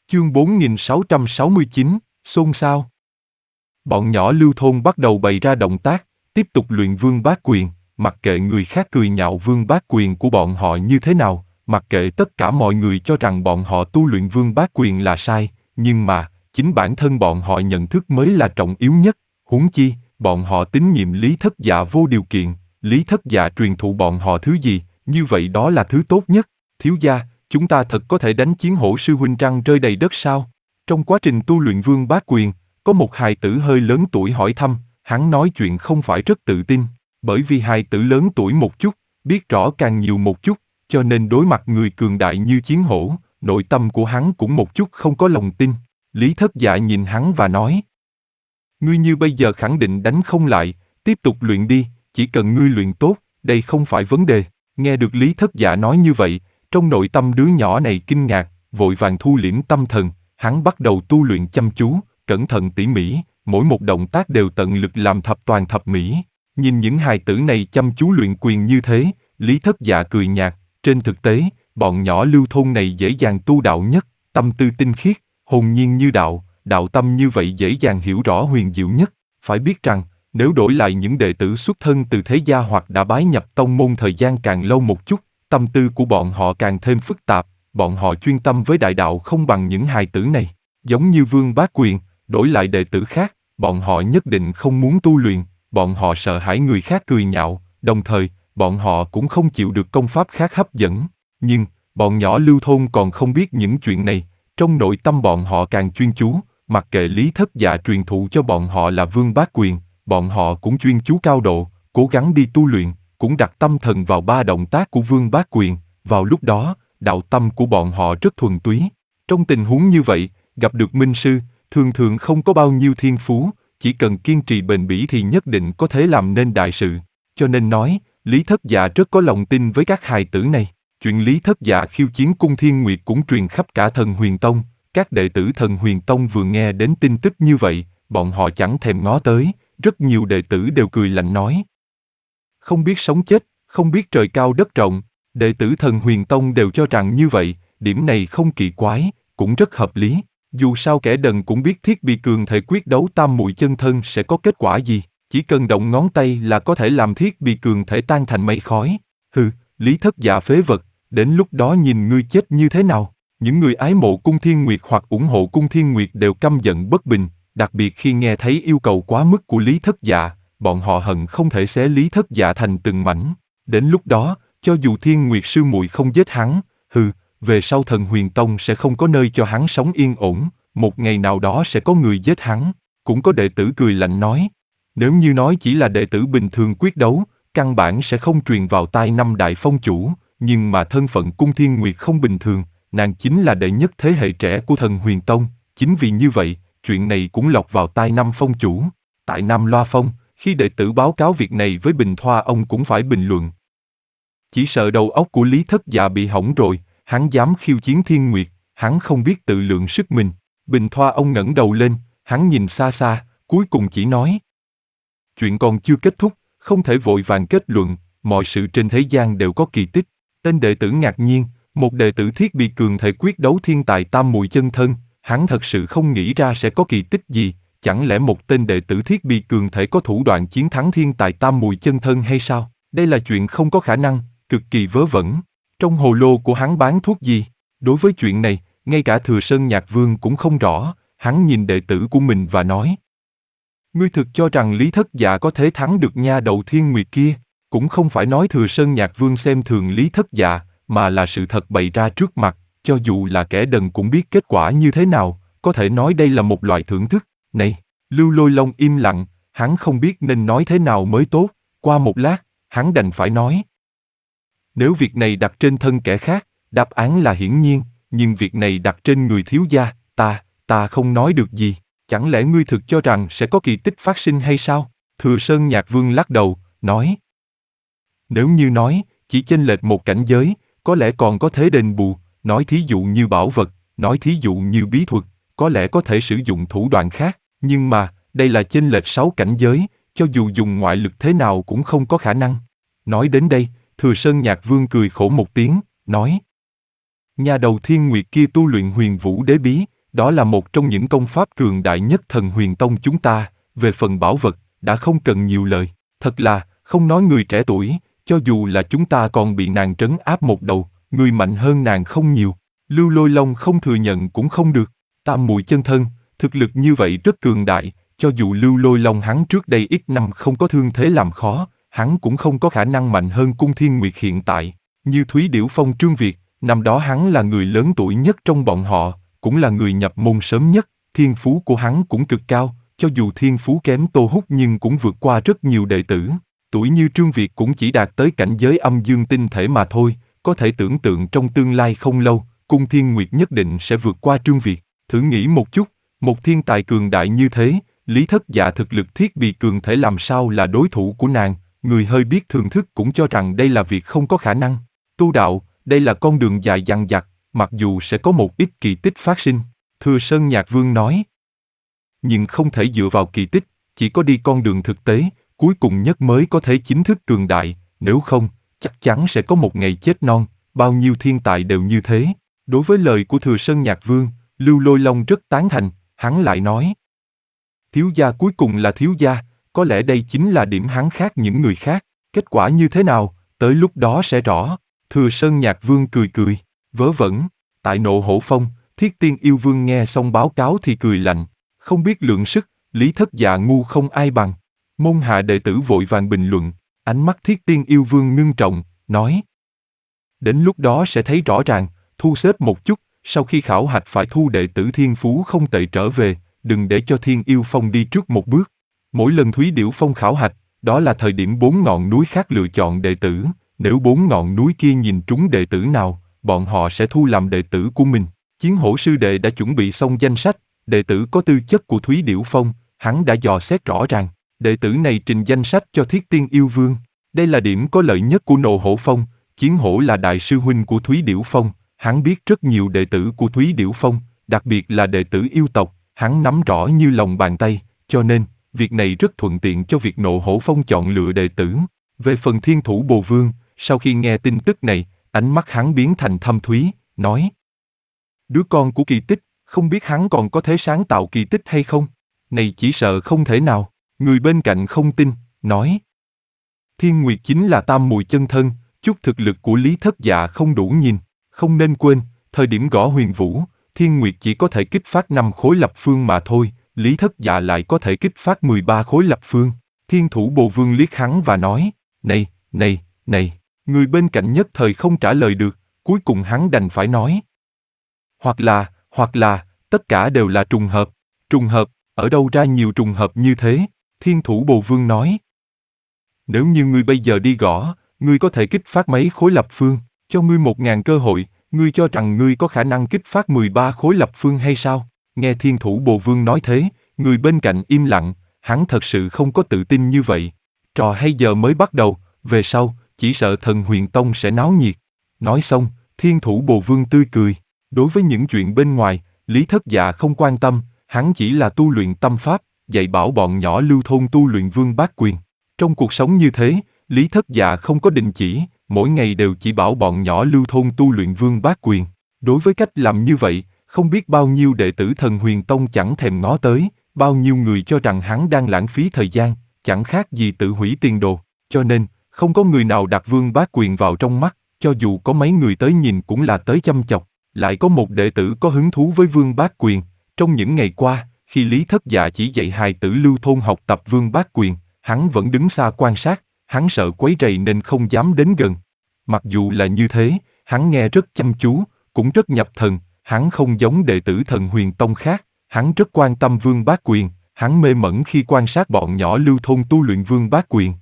Chương 4669, xôn xao. Bọn nhỏ Lưu Thôn bắt đầu bày ra động tác, tiếp tục luyện Vương Bát Quyền, mặc kệ người khác cười nhạo Vương Bát Quyền của bọn họ như thế nào, mặc kệ tất cả mọi người cho rằng bọn họ tu luyện Vương Bát Quyền là sai, nhưng mà, chính bản thân bọn họ nhận thức mới là trọng yếu nhất, huống chi, bọn họ tín nhiệm Lý Thất Dạ vô điều kiện, Lý Thất Dạ truyền thụ bọn họ thứ gì, như vậy đó là thứ tốt nhất. Thiếu gia, chúng ta thật có thể đánh Chiến Hổ sư huynh răng rơi đầy đất sao? Trong quá trình tu luyện Vương Bát Quyền, có một hài tử hơi lớn tuổi hỏi thăm, hắn nói chuyện không phải rất tự tin, bởi vì hài tử lớn tuổi một chút, biết rõ càng nhiều một chút, cho nên đối mặt người cường đại như Chiến Hổ, nội tâm của hắn cũng một chút không có lòng tin. Lý Thất Dạ nhìn hắn và nói, ngươi như bây giờ khẳng định đánh không lại, tiếp tục luyện đi, chỉ cần ngươi luyện tốt, đây không phải vấn đề. Nghe được Lý Thất Dạ nói như vậy, trong nội tâm đứa nhỏ này kinh ngạc, vội vàng thu liễm tâm thần, hắn bắt đầu tu luyện chăm chú, cẩn thận tỉ mỉ, mỗi một động tác đều tận lực làm thập toàn thập mỹ. Nhìn những hài tử này chăm chú luyện quyền như thế, Lý Thất Dạ cười nhạt, trên thực tế, bọn nhỏ Lưu Thôn này dễ dàng tu đạo nhất, tâm tư tinh khiết, hồn nhiên như đạo, đạo tâm như vậy dễ dàng hiểu rõ huyền diệu nhất. Phải biết rằng, nếu đổi lại những đệ tử xuất thân từ thế gia hoặc đã bái nhập tông môn thời gian càng lâu một chút, tâm tư của bọn họ càng thêm phức tạp, bọn họ chuyên tâm với đại đạo không bằng những hài tử này. Giống như Vương Bá Quyền, đổi lại đệ tử khác, bọn họ nhất định không muốn tu luyện, bọn họ sợ hãi người khác cười nhạo, đồng thời, bọn họ cũng không chịu được công pháp khác hấp dẫn. Nhưng, bọn nhỏ Lưu Thôn còn không biết những chuyện này, trong nội tâm bọn họ càng chuyên chú, mặc kệ Lý Thất Dạ truyền thụ cho bọn họ là Vương Bá Quyền, bọn họ cũng chuyên chú cao độ, cố gắng đi tu luyện, cũng đặt tâm thần vào ba động tác của Vương Bá Quyền, vào lúc đó, đạo tâm của bọn họ rất thuần túy. Trong tình huống như vậy, gặp được minh sư, thường thường không có bao nhiêu thiên phú, chỉ cần kiên trì bền bỉ thì nhất định có thể làm nên đại sự. Cho nên nói, Lý Thất Dạ rất có lòng tin với các hài tử này. Chuyện Lý Thất Dạ khiêu chiến Cung Thiên Nguyệt cũng truyền khắp cả Thần Huyền Tông. Các đệ tử Thần Huyền Tông vừa nghe đến tin tức như vậy, bọn họ chẳng thèm ngó tới, rất nhiều đệ tử đều cười lạnh nói. Không biết sống chết, không biết trời cao đất rộng, đệ tử Thần Huyền Tông đều cho rằng như vậy, điểm này không kỳ quái, cũng rất hợp lý. Dù sao kẻ đần cũng biết thiết bị cường thể quyết đấu tam muội chân thân sẽ có kết quả gì, chỉ cần động ngón tay là có thể làm thiết bị cường thể tan thành mây khói. Hừ, Lý Thất Dạ phế vật, đến lúc đó nhìn ngươi chết như thế nào. Những người ái mộ Cung Thiên Nguyệt hoặc ủng hộ Cung Thiên Nguyệt đều căm giận bất bình, đặc biệt khi nghe thấy yêu cầu quá mức của Lý Thất Dạ, bọn họ hận không thể xé Lý Thất Dạ thành từng mảnh. Đến lúc đó, cho dù Thiên Nguyệt sư muội không giết hắn, về sau Thần Huyền Tông sẽ không có nơi cho hắn sống yên ổn, một ngày nào đó sẽ có người giết hắn. Cũng có đệ tử cười lạnh nói, nếu như nói chỉ là đệ tử bình thường quyết đấu, căn bản sẽ không truyền vào tai năm đại phong chủ, nhưng mà thân phận Cung Thiên Nguyệt không bình thường, nàng chính là đệ nhất thế hệ trẻ của Thần Huyền Tông, chính vì như vậy, chuyện này cũng lọt vào tai năm phong chủ. Tại Nam Loa Phong, khi đệ tử báo cáo việc này với Bình Thoa ông cũng phải bình luận. Chỉ sợ đầu óc của Lý Thất Dạ bị hỏng rồi, hắn dám khiêu chiến Thiên Nguyệt, hắn không biết tự lượng sức mình. Bình Thoa ông ngẩng đầu lên, hắn nhìn xa xa, cuối cùng chỉ nói. Chuyện còn chưa kết thúc, không thể vội vàng kết luận, mọi sự trên thế gian đều có kỳ tích. Tên đệ tử ngạc nhiên, một đệ tử thiết bị cường thể quyết đấu thiên tài tam muội chân thân, hắn thật sự không nghĩ ra sẽ có kỳ tích gì, chẳng lẽ một tên đệ tử thiết bị cường thể có thủ đoạn chiến thắng thiên tài tam muội chân thân hay sao? Đây là chuyện không có khả năng, cực kỳ vớ vẩn. Trong hồ lô của hắn bán thuốc gì? Đối với chuyện này, ngay cả Thừa Sơn Nhạc Vương cũng không rõ, hắn nhìn đệ tử của mình và nói. Ngươi thực cho rằng Lý Thất Dạ có thể thắng được nha đầu Thiên Nguyệt kia, cũng không phải nói Thừa Sơn Nhạc Vương xem thường Lý Thất Dạ, mà là sự thật bày ra trước mặt, cho dù là kẻ đần cũng biết kết quả như thế nào, có thể nói đây là một loại thưởng thức. Này, Lưu Lôi Long im lặng, hắn không biết nên nói thế nào mới tốt, qua một lát, hắn đành phải nói. Nếu việc này đặt trên thân kẻ khác, đáp án là hiển nhiên, nhưng việc này đặt trên người thiếu gia, ta không nói được gì, chẳng lẽ ngươi thực cho rằng sẽ có kỳ tích phát sinh hay sao? Thừa Sơn Nhạc Vương lắc đầu, nói. Nếu như nói, chỉ chênh lệch một cảnh giới, có lẽ còn có thể đền bù, nói thí dụ như bảo vật, nói thí dụ như bí thuật, có lẽ có thể sử dụng thủ đoạn khác, nhưng mà, đây là chênh lệch 6 cảnh giới, cho dù dùng ngoại lực thế nào cũng không có khả năng. Nói đến đây, Thừa Sơn Nhạc Vương cười khổ một tiếng, nói. Nhà đầu Thiên Nguyệt kia tu luyện Huyền Vũ Đế Bí, đó là một trong những công pháp cường đại nhất Thần Huyền Tông chúng ta, về phần bảo vật, đã không cần nhiều lời. Thật là, không nói người trẻ tuổi, cho dù là chúng ta còn bị nàng trấn áp một đầu, người mạnh hơn nàng không nhiều. Lưu Lôi Long không thừa nhận cũng không được. Tam muội chân thân, thực lực như vậy rất cường đại, cho dù Lưu Lôi Long hắn trước đây ít năm không có thương thế làm khó, hắn cũng không có khả năng mạnh hơn Cung Thiên Nguyệt hiện tại. Như Thúy Điểu Phong Trương Việt, năm đó hắn là người lớn tuổi nhất trong bọn họ, cũng là người nhập môn sớm nhất, thiên phú của hắn cũng cực cao, cho dù thiên phú kém Tô Húc nhưng cũng vượt qua rất nhiều đệ tử. Tuổi như Trương Việt cũng chỉ đạt tới cảnh giới âm dương tinh thể mà thôi, có thể tưởng tượng trong tương lai không lâu, Cung Thiên Nguyệt nhất định sẽ vượt qua Trương Việt. Thử nghĩ một chút, một thiên tài cường đại như thế, Lý Thất Dạ thực lực thiết bị cường thể làm sao là đối thủ của nàng, người hơi biết thưởng thức cũng cho rằng đây là việc không có khả năng. Tu đạo, đây là con đường dài dằng dặc, mặc dù sẽ có một ít kỳ tích phát sinh, Thừa Sơn Nhạc Vương nói. Nhưng không thể dựa vào kỳ tích, chỉ có đi con đường thực tế, cuối cùng nhất mới có thể chính thức cường đại, nếu không, chắc chắn sẽ có một ngày chết non, bao nhiêu thiên tài đều như thế. Đối với lời của Thừa Sơn Nhạc Vương, Lưu Lôi Long rất tán thành, hắn lại nói. Thiếu gia cuối cùng là thiếu gia, có lẽ đây chính là điểm hắn khác những người khác, kết quả như thế nào, tới lúc đó sẽ rõ. Thừa Sơn Nhạc Vương cười cười, vớ vẩn, tại Nộ Hổ Phong, Thiết Tiên Yêu Vương nghe xong báo cáo thì cười lạnh, không biết lượng sức, Lý Thất Dạ ngu không ai bằng. Môn hạ đệ tử vội vàng bình luận, ánh mắt Thiết Tiên Yêu Vương ngưng trọng, nói. Đến lúc đó sẽ thấy rõ ràng, thu xếp một chút, sau khi khảo hạch phải thu đệ tử thiên phú không tệ trở về, đừng để cho Thiên Yêu Phong đi trước một bước. Mỗi lần Thúy Điểu Phong khảo hạch, đó là thời điểm 4 ngọn núi khác lựa chọn đệ tử, nếu 4 ngọn núi kia nhìn trúng đệ tử nào, bọn họ sẽ thu làm đệ tử của mình. Chiến Hổ sư đệ đã chuẩn bị xong danh sách, đệ tử có tư chất của Thúy Điểu Phong, hắn đã dò xét rõ ràng, đệ tử này trình danh sách cho Thiết Tiên Yêu Vương. Đây là điểm có lợi nhất của Nộ Hổ Phong, Chiến Hổ là đại sư huynh của Thúy Điểu Phong, hắn biết rất nhiều đệ tử của Thúy Điểu Phong, đặc biệt là đệ tử yêu tộc, hắn nắm rõ như lòng bàn tay, cho nên, việc này rất thuận tiện cho việc Nộ Hổ Phong chọn lựa đệ tử. Về phần Thiên Thủ Bồ Vương, sau khi nghe tin tức này, ánh mắt hắn biến thành thâm thúy, nói. Đứa con của kỳ tích, không biết hắn còn có thể sáng tạo kỳ tích hay không? Này chỉ sợ không thể nào, người bên cạnh không tin, nói. Thiên Nguyệt chính là tam mùi chân thân, chút thực lực của Lý Thất Dạ không đủ nhìn, không nên quên, thời điểm gõ huyền vũ, Thiên Nguyệt chỉ có thể kích phát 5 khối lập phương mà thôi, Lý Thất Dạ lại có thể kích phát 13 khối lập phương. Thiên Thủ Bồ Vương liếc hắn và nói, này, người bên cạnh nhất thời không trả lời được, cuối cùng hắn đành phải nói. Hoặc là, tất cả đều là trùng hợp, ở đâu ra nhiều trùng hợp như thế, Thiên Thủ Bồ Vương nói. Nếu như ngươi bây giờ đi gõ, ngươi có thể kích phát mấy khối lập phương, cho ngươi 1000 cơ hội, ngươi cho rằng ngươi có khả năng kích phát 13 khối lập phương hay sao? Nghe Thiên Thủ Bồ Vương nói thế, người bên cạnh im lặng, hắn thật sự không có tự tin như vậy. Trò hay giờ mới bắt đầu, về sau, chỉ sợ Thần Huyền Tông sẽ náo nhiệt. Nói xong, Thiên Thủ Bồ Vương tươi cười. Đối với những chuyện bên ngoài, Lý Thất Dạ không quan tâm, hắn chỉ là tu luyện tâm pháp, dạy bảo bọn nhỏ lưu thôn tu luyện Vương Bát Quyền. Trong cuộc sống như thế, Lý Thất Dạ không có đình chỉ, mỗi ngày đều chỉ bảo bọn nhỏ lưu thôn tu luyện Vương Bát Quyền. Đối với cách làm như vậy, không biết bao nhiêu đệ tử Thần Huyền Tông chẳng thèm ngó tới, bao nhiêu người cho rằng hắn đang lãng phí thời gian, chẳng khác gì tự hủy tiền đồ. Cho nên, không có người nào đặt Vương Bát Quyền vào trong mắt, cho dù có mấy người tới nhìn cũng là tới chăm chọc. Lại có một đệ tử có hứng thú với Vương Bát Quyền. Trong những ngày qua, khi Lý Thất Dạ chỉ dạy hài tử lưu thôn học tập Vương Bát Quyền, hắn vẫn đứng xa quan sát, hắn sợ quấy rầy nên không dám đến gần. Mặc dù là như thế, hắn nghe rất chăm chú, cũng rất nhập thần, hắn không giống đệ tử Thần Huyền Tông khác, hắn rất quan tâm Vương Bát Quyền, hắn mê mẩn khi quan sát bọn nhỏ lưu thôn tu luyện Vương Bát Quyền.